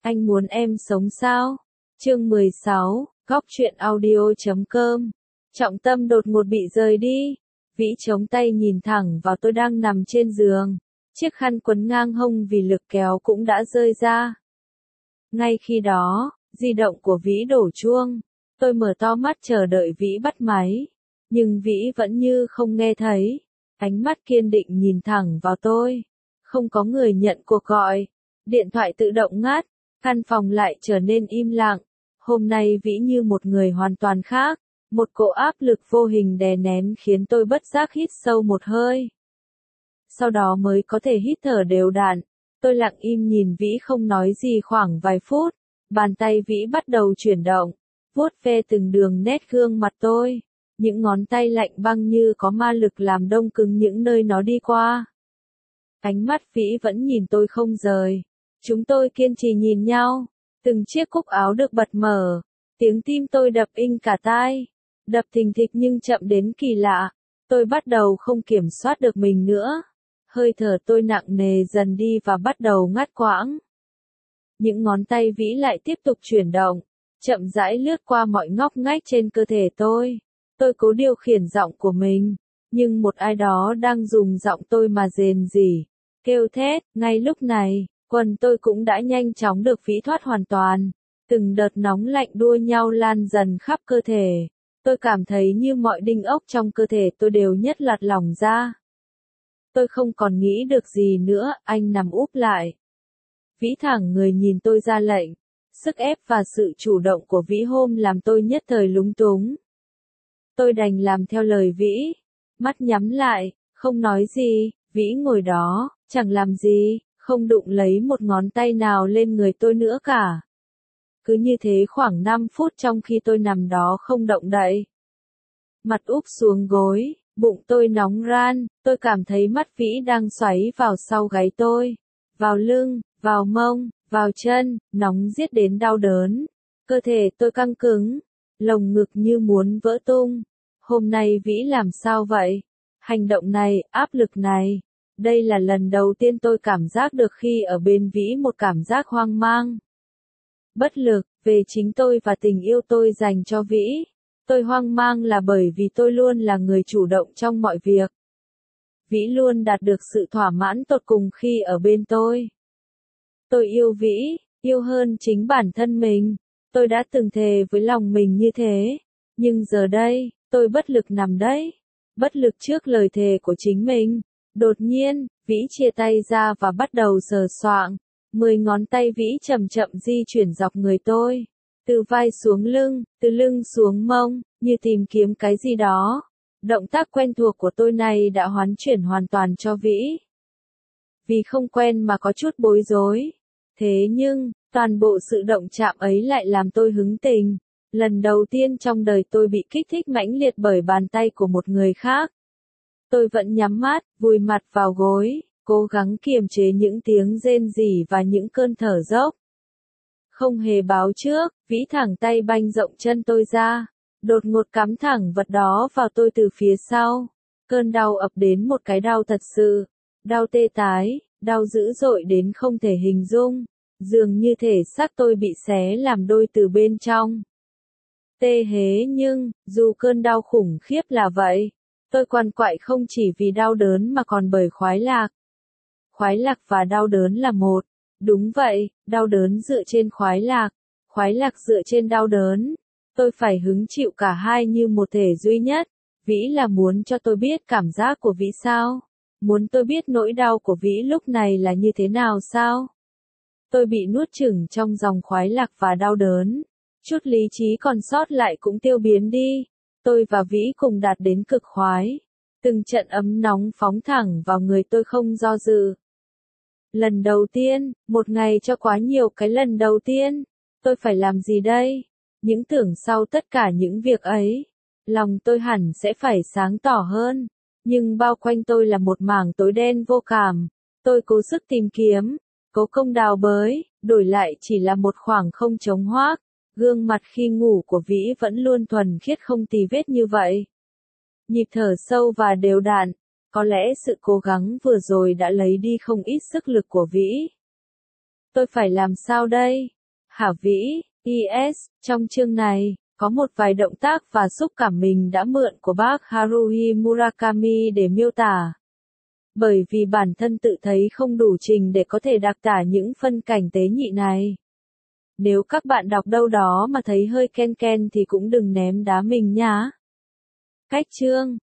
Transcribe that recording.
Anh muốn em sống sao? Chương 16, Góc truyện audio.com. Trọng tâm đột ngột bị rời đi. Vĩ chống tay nhìn thẳng vào tôi đang nằm trên giường. Chiếc khăn quấn ngang hông vì lực kéo cũng đã rơi ra. Ngay khi đó, di động của Vĩ đổ chuông. Tôi mở to mắt chờ đợi Vĩ bắt máy. Nhưng Vĩ vẫn như không nghe thấy. Ánh mắt kiên định nhìn thẳng vào tôi. Không có người nhận cuộc gọi. Điện thoại tự động ngắt. Căn phòng lại trở nên im lặng. Hôm nay Vĩ như một người hoàn toàn khác. Một cỗ áp lực vô hình đè nén khiến tôi bất giác hít sâu một hơi. Sau đó mới có thể hít thở đều đặn. Tôi lặng im nhìn Vĩ không nói gì khoảng vài phút. Bàn tay Vĩ bắt đầu chuyển động. Vuốt ve từng đường nét gương mặt tôi. Những ngón tay lạnh băng như có ma lực làm đông cứng những nơi nó đi qua. Ánh mắt Vĩ vẫn nhìn tôi không rời. Chúng tôi kiên trì nhìn nhau. Từng chiếc cúc áo được bật mở. Tiếng tim tôi đập inh cả tai. Đập thình thịch nhưng chậm đến kỳ lạ. Tôi bắt đầu không kiểm soát được mình nữa. Hơi thở tôi nặng nề dần đi và bắt đầu ngắt quãng. Những ngón tay Vĩ lại tiếp tục chuyển động. Chậm rãi lướt qua mọi ngóc ngách trên cơ thể tôi. Tôi cố điều khiển giọng của mình. Nhưng một ai đó đang dùng giọng tôi mà rền rỉ. Kêu thét. Ngay lúc này, quần tôi cũng đã nhanh chóng được Vĩ thoát hoàn toàn. Từng đợt nóng lạnh đua nhau lan dần khắp cơ thể. Tôi cảm thấy như mọi đinh ốc trong cơ thể tôi đều nhất loạt lỏng ra. Tôi không còn nghĩ được gì nữa, anh nằm úp lại. Vĩ thẳng người nhìn tôi ra lệnh. Sức ép và sự chủ động của Vĩ hôm làm tôi nhất thời lúng túng. Tôi đành làm theo lời Vĩ. Mắt nhắm lại, không nói gì, Vĩ ngồi đó, chẳng làm gì, không đụng lấy một ngón tay nào lên người tôi nữa cả. Cứ như thế khoảng 5 phút trong khi tôi nằm đó không động đậy. Mặt úp xuống gối, bụng tôi nóng ran, tôi cảm thấy mắt Vĩ đang xoáy vào sau gáy tôi. Vào lưng, vào mông, vào chân, nóng giết đến đau đớn. Cơ thể tôi căng cứng, lồng ngực như muốn vỡ tung. Hôm nay Vĩ làm sao vậy? Hành động này, áp lực này. Đây là lần đầu tiên tôi cảm giác được khi ở bên Vĩ một cảm giác hoang mang. Bất lực, về chính tôi và tình yêu tôi dành cho Vĩ. Tôi hoang mang là bởi vì tôi luôn là người chủ động trong mọi việc. Vĩ luôn đạt được sự thỏa mãn tột cùng khi ở bên tôi. Tôi yêu Vĩ, yêu hơn chính bản thân mình. Tôi đã từng thề với lòng mình như thế. Nhưng giờ đây, tôi bất lực nằm đấy. Bất lực trước lời thề của chính mình. Đột nhiên, Vĩ chia tay ra và bắt đầu sờ soạng. 10 ngón tay Vĩ chậm chậm di chuyển dọc người tôi. Từ vai xuống lưng, từ lưng xuống mông, như tìm kiếm cái gì đó. Động tác quen thuộc của tôi này đã hoán chuyển hoàn toàn cho Vĩ. Vì không quen mà có chút bối rối. Thế nhưng, toàn bộ sự động chạm ấy lại làm tôi hứng tình. Lần đầu tiên trong đời tôi bị kích thích mãnh liệt bởi bàn tay của một người khác. Tôi vẫn nhắm mắt, vùi mặt vào gối, cố gắng kiềm chế những tiếng rên rỉ và những cơn thở dốc. Không hề báo trước, Vĩ thẳng tay banh rộng chân tôi ra, đột ngột cắm thẳng vật đó vào tôi từ phía sau. Cơn đau ập đến một cái đau thật sự, đau tê tái, đau dữ dội đến không thể hình dung, dường như thể xác tôi bị xé làm đôi từ bên trong. Tê hế nhưng, dù cơn đau khủng khiếp là vậy, tôi quằn quại không chỉ vì đau đớn mà còn bởi khoái lạc. Khoái lạc và đau đớn là một. Đúng vậy, đau đớn dựa trên khoái lạc dựa trên đau đớn. Tôi phải hứng chịu cả hai như một thể duy nhất. Vĩ là muốn cho tôi biết cảm giác của Vĩ sao? Muốn tôi biết nỗi đau của Vĩ lúc này là như thế nào sao? Tôi bị nuốt chửng trong dòng khoái lạc và đau đớn. Chút lý trí còn sót lại cũng tiêu biến đi. Tôi và Vĩ cùng đạt đến cực khoái. Từng trận ấm nóng phóng thẳng vào người tôi không do dự. Lần đầu tiên, một ngày cho quá nhiều cái lần đầu tiên. Tôi phải làm gì đây? Những tưởng sau tất cả những việc ấy, lòng tôi hẳn sẽ phải sáng tỏ hơn. Nhưng bao quanh tôi là một mảng tối đen vô cảm. Tôi cố sức tìm kiếm, cố công đào bới, đổi lại chỉ là một khoảng không trống hoác. Gương mặt khi ngủ của Vĩ vẫn luôn thuần khiết không tì vết như vậy. Nhịp thở sâu và đều đặn. Có lẽ sự cố gắng vừa rồi đã lấy đi không ít sức lực của Vĩ. Tôi phải làm sao đây? Khả Vĩ, IS, trong chương này, có một vài động tác và xúc cảm mình đã mượn của bác Haruhi Murakami để miêu tả. Bởi vì bản thân tự thấy không đủ trình để có thể đặc tả những phân cảnh tế nhị này. Nếu các bạn đọc đâu đó mà thấy hơi ken ken thì cũng đừng ném đá mình nhá. Cách chương